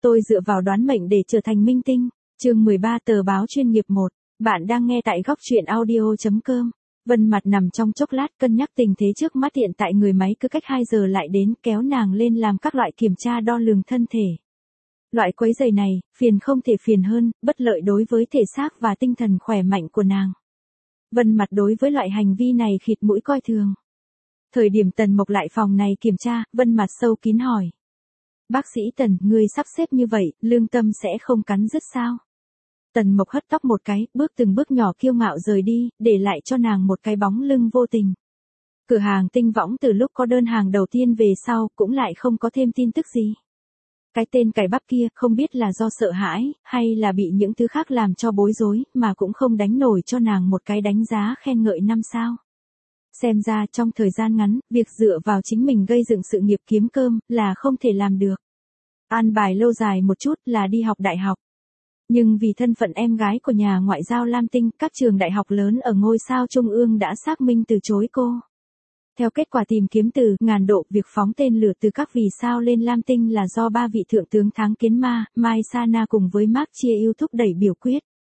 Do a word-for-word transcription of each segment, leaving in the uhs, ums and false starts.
Tôi dựa vào đoán mệnh để trở thành minh tinh. Chương mười ba tờ báo chuyên nghiệp một. Bạn đang nghe tại góc truyện audio chấm com. Vân Mặt nằm trong chốc lát cân nhắc tình thế trước mắt, hiện tại người máy cứ cách hai giờ lại đến kéo nàng lên làm các loại kiểm tra đo lường thân thể. Loại quấy rầy này, phiền không thể phiền hơn, bất lợi đối với thể xác và tinh thần khỏe mạnh của nàng. Vân Mặt đối với loại hành vi này khịt mũi coi thường. Thời điểm Tần Mộc lại phòng này kiểm tra, Vân Mặt sâu kín hỏi. Bác sĩ Tần, ngươi sắp xếp như vậy, lương tâm sẽ không cắn rứt sao? Tần Mộc hất tóc một cái, bước từng bước nhỏ kiêu ngạo rời đi, để lại cho nàng một cái bóng lưng vô tình. Cửa hàng Tinh Võng từ lúc có đơn hàng đầu tiên về sau, cũng lại không có thêm tin tức gì. Cái tên cải bắp kia, không biết là do sợ hãi, hay là bị những thứ khác làm cho bối rối, mà cũng không đánh nổi cho nàng một cái đánh giá khen ngợi năm sao. Xem ra trong thời gian ngắn, việc dựa vào chính mình gây dựng sự nghiệp kiếm cơm, là không thể làm được. An bài lâu dài một chút là đi học đại học. Nhưng vì thân phận em gái của nhà ngoại giao Lam Tinh, các trường đại học lớn ở ngôi sao Trung ương đã xác minh từ chối cô. Theo kết quả tìm kiếm từ ngàn độ, việc phóng tên lửa từ các vì sao lên Lam Tinh là do ba vị thượng tướng Tháng Kiến Ma, Mai Sana cùng với Mark Chia yêu thúc đẩy biểu quyết.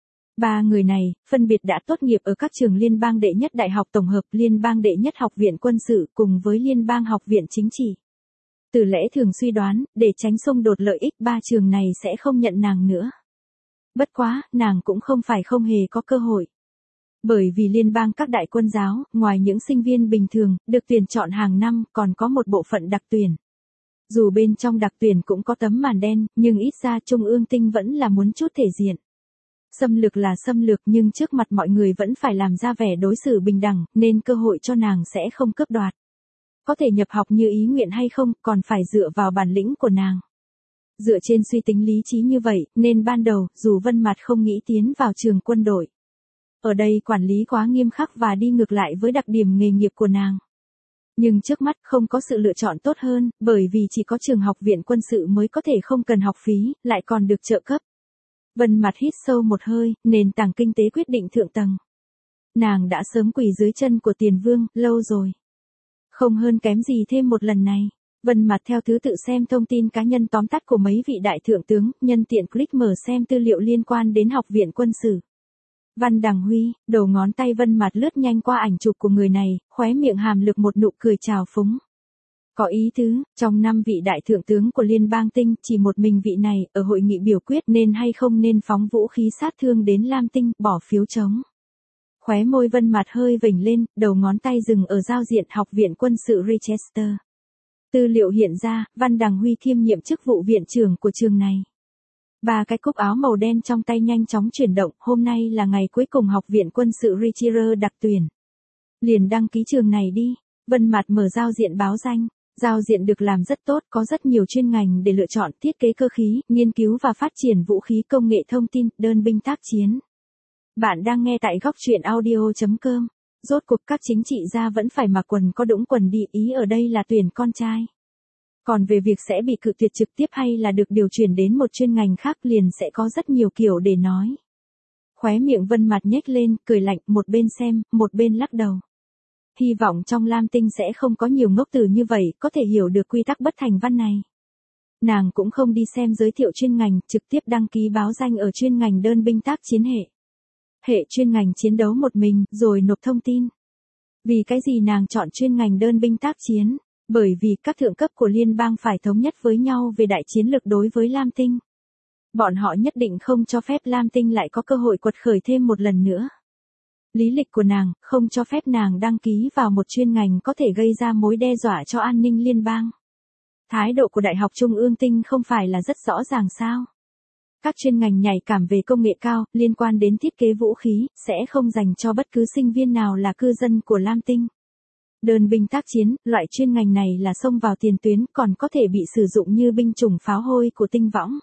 Ba người này, phân biệt đã tốt nghiệp ở các trường liên bang đệ nhất đại học tổng hợp, liên bang đệ nhất học viện quân sự cùng với liên bang học viện chính trị. Từ lẽ thường suy đoán, để tránh xung đột lợi ích, ba trường này sẽ không nhận nàng nữa. Bất quá, nàng cũng không phải không hề có cơ hội. Bởi vì liên bang các đại quân giáo, ngoài những sinh viên bình thường, được tuyển chọn hàng năm, còn có một bộ phận đặc tuyển. Dù bên trong đặc tuyển cũng có tấm màn đen, nhưng ít ra Trung ương Tinh vẫn là muốn chút thể diện. Xâm lược là xâm lược, nhưng trước mặt mọi người vẫn phải làm ra vẻ đối xử bình đẳng, nên cơ hội cho nàng sẽ không cướp đoạt. Có thể nhập học như ý nguyện hay không, còn phải dựa vào bản lĩnh của nàng. Dựa trên suy tính lý trí như vậy, nên ban đầu, dù Vân Mặt không nghĩ tiến vào trường quân đội. Ở đây quản lý quá nghiêm khắc và đi ngược lại với đặc điểm nghề nghiệp của nàng. Nhưng trước mắt không có sự lựa chọn tốt hơn, bởi vì chỉ có trường học viện quân sự mới có thể không cần học phí, lại còn được trợ cấp. Vân Mặt hít sâu một hơi, nền tảng kinh tế quyết định thượng tầng. Nàng đã sớm quỳ dưới chân của Tiền Vương, lâu rồi. Không hơn kém gì thêm một lần này. Vân Mặt theo thứ tự xem thông tin cá nhân tóm tắt của mấy vị đại thượng tướng, nhân tiện click mở xem tư liệu liên quan đến học viện quân sự. Văn Đằng Huy, đầu ngón tay Vân Mặt lướt nhanh qua ảnh chụp của người này, khóe miệng hàm lực một nụ cười trào phúng. Có ý tứ, trong năm vị đại thượng tướng của Liên bang Tinh, chỉ một mình vị này, ở hội nghị biểu quyết nên hay không nên phóng vũ khí sát thương đến Lam Tinh, bỏ phiếu chống. Khóe môi Vân Mặt hơi vểnh lên, đầu ngón tay dừng ở giao diện học viện quân sự Rochester. Tư liệu hiện ra, Văn Đằng Huy kiêm nhiệm chức vụ viện trưởng của trường này. Ba cái cúc áo màu đen trong tay nhanh chóng chuyển động, hôm nay là ngày cuối cùng học viện quân sự Richelieu đặc tuyển. Liền đăng ký trường này đi. Vân Mặt mở giao diện báo danh. Giao diện được làm rất tốt, có rất nhiều chuyên ngành để lựa chọn, thiết kế cơ khí, nghiên cứu và phát triển vũ khí, công nghệ thông tin, đơn binh tác chiến. Bạn đang nghe tại góc truyện audio chấm com. Rốt cuộc các chính trị gia vẫn phải mặc quần có đũng quần đi, ý ở đây là tuyển con trai. Còn về việc sẽ bị cự tuyệt trực tiếp hay là được điều chuyển đến một chuyên ngành khác, liền sẽ có rất nhiều kiểu để nói. Khóe miệng Vân Mặt nhếch lên, cười lạnh, một bên xem, một bên lắc đầu. Hy vọng trong Lam Tinh sẽ không có nhiều ngốc tử như vậy, có thể hiểu được quy tắc bất thành văn này. Nàng cũng không đi xem giới thiệu chuyên ngành, trực tiếp đăng ký báo danh ở chuyên ngành đơn binh tác chiến hệ. Hệ chuyên ngành chiến đấu một mình, rồi nộp thông tin. Vì cái gì nàng chọn chuyên ngành đơn binh tác chiến? Bởi vì các thượng cấp của liên bang phải thống nhất với nhau về đại chiến lược đối với Lam Tinh. Bọn họ nhất định không cho phép Lam Tinh lại có cơ hội quật khởi thêm một lần nữa. Lý lịch của nàng, không cho phép nàng đăng ký vào một chuyên ngành có thể gây ra mối đe dọa cho an ninh liên bang. Thái độ của Đại học Trung ương Tinh không phải là rất rõ ràng sao? Các chuyên ngành nhạy cảm về công nghệ cao, liên quan đến thiết kế vũ khí, sẽ không dành cho bất cứ sinh viên nào là cư dân của Lam Tinh. Đơn binh tác chiến, loại chuyên ngành này là xông vào tiền tuyến, còn có thể bị sử dụng như binh chủng pháo hôi của Tinh Võng.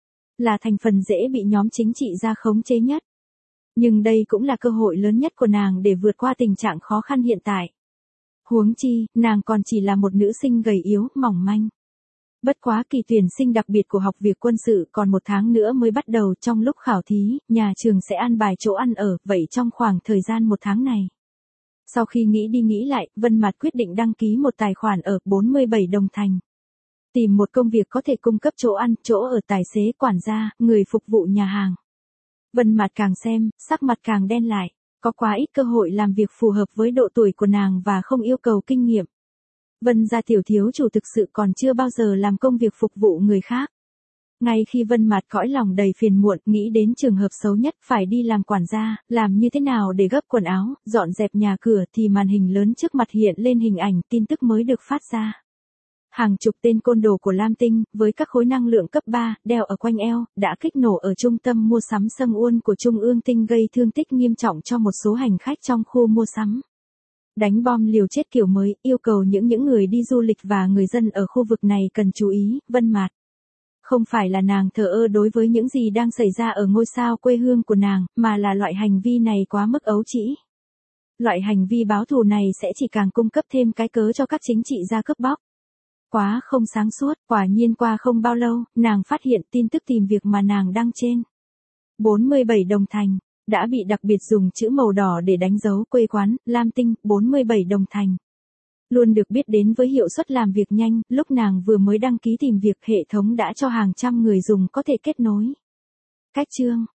Là thành phần dễ bị nhóm chính trị gia khống chế nhất. Nhưng đây cũng là cơ hội lớn nhất của nàng để vượt qua tình trạng khó khăn hiện tại. Huống chi, nàng còn chỉ là một nữ sinh gầy yếu, mỏng manh. Bất quá kỳ tuyển sinh đặc biệt của học viện quân sự còn một tháng nữa mới bắt đầu, trong lúc khảo thí, nhà trường sẽ an bài chỗ ăn ở, vậy trong khoảng thời gian một tháng này. Sau khi nghĩ đi nghĩ lại, Vân Mặt quyết định đăng ký một tài khoản ở bốn mươi bảy Đồng Thành. Tìm một công việc có thể cung cấp chỗ ăn, chỗ ở, tài xế, quản gia, người phục vụ nhà hàng. Vân Mạt càng xem, sắc mặt càng đen lại. Có quá ít cơ hội làm việc phù hợp với độ tuổi của nàng và không yêu cầu kinh nghiệm. Vân gia tiểu thiếu chủ thực sự còn chưa bao giờ làm công việc phục vụ người khác. Ngay khi Vân Mạt cõi lòng đầy phiền muộn, nghĩ đến trường hợp xấu nhất phải đi làm quản gia, làm như thế nào để gấp quần áo, dọn dẹp nhà cửa thì màn hình lớn trước mặt hiện lên hình ảnh tin tức mới được phát ra. Hàng chục tên côn đồ của Lam Tinh, với các khối năng lượng cấp ba, đeo ở quanh eo, đã kích nổ ở trung tâm mua sắm Sâng Uôn của Trung ương Tinh gây thương tích nghiêm trọng cho một số hành khách trong khu mua sắm. Đánh bom liều chết kiểu mới, yêu cầu những những người đi du lịch và người dân ở khu vực này cần chú ý, Vân Mạt. Không phải là nàng thờ ơ đối với những gì đang xảy ra ở ngôi sao quê hương của nàng, mà là loại hành vi này quá mức ấu trĩ. Loại hành vi báo thù này sẽ chỉ càng cung cấp thêm cái cớ cho các chính trị gia cướp bóc. Quá không sáng suốt, quả nhiên qua không bao lâu, nàng phát hiện tin tức tìm việc mà nàng đăng trên bốn mươi bảy Đồng Thành, đã bị đặc biệt dùng chữ màu đỏ để đánh dấu quê quán, Lam Tinh, bốn mươi bảy Đồng Thành. Luôn được biết đến với hiệu suất làm việc nhanh, lúc nàng vừa mới đăng ký tìm việc hệ thống đã cho hàng trăm người dùng có thể kết nối. Cách chương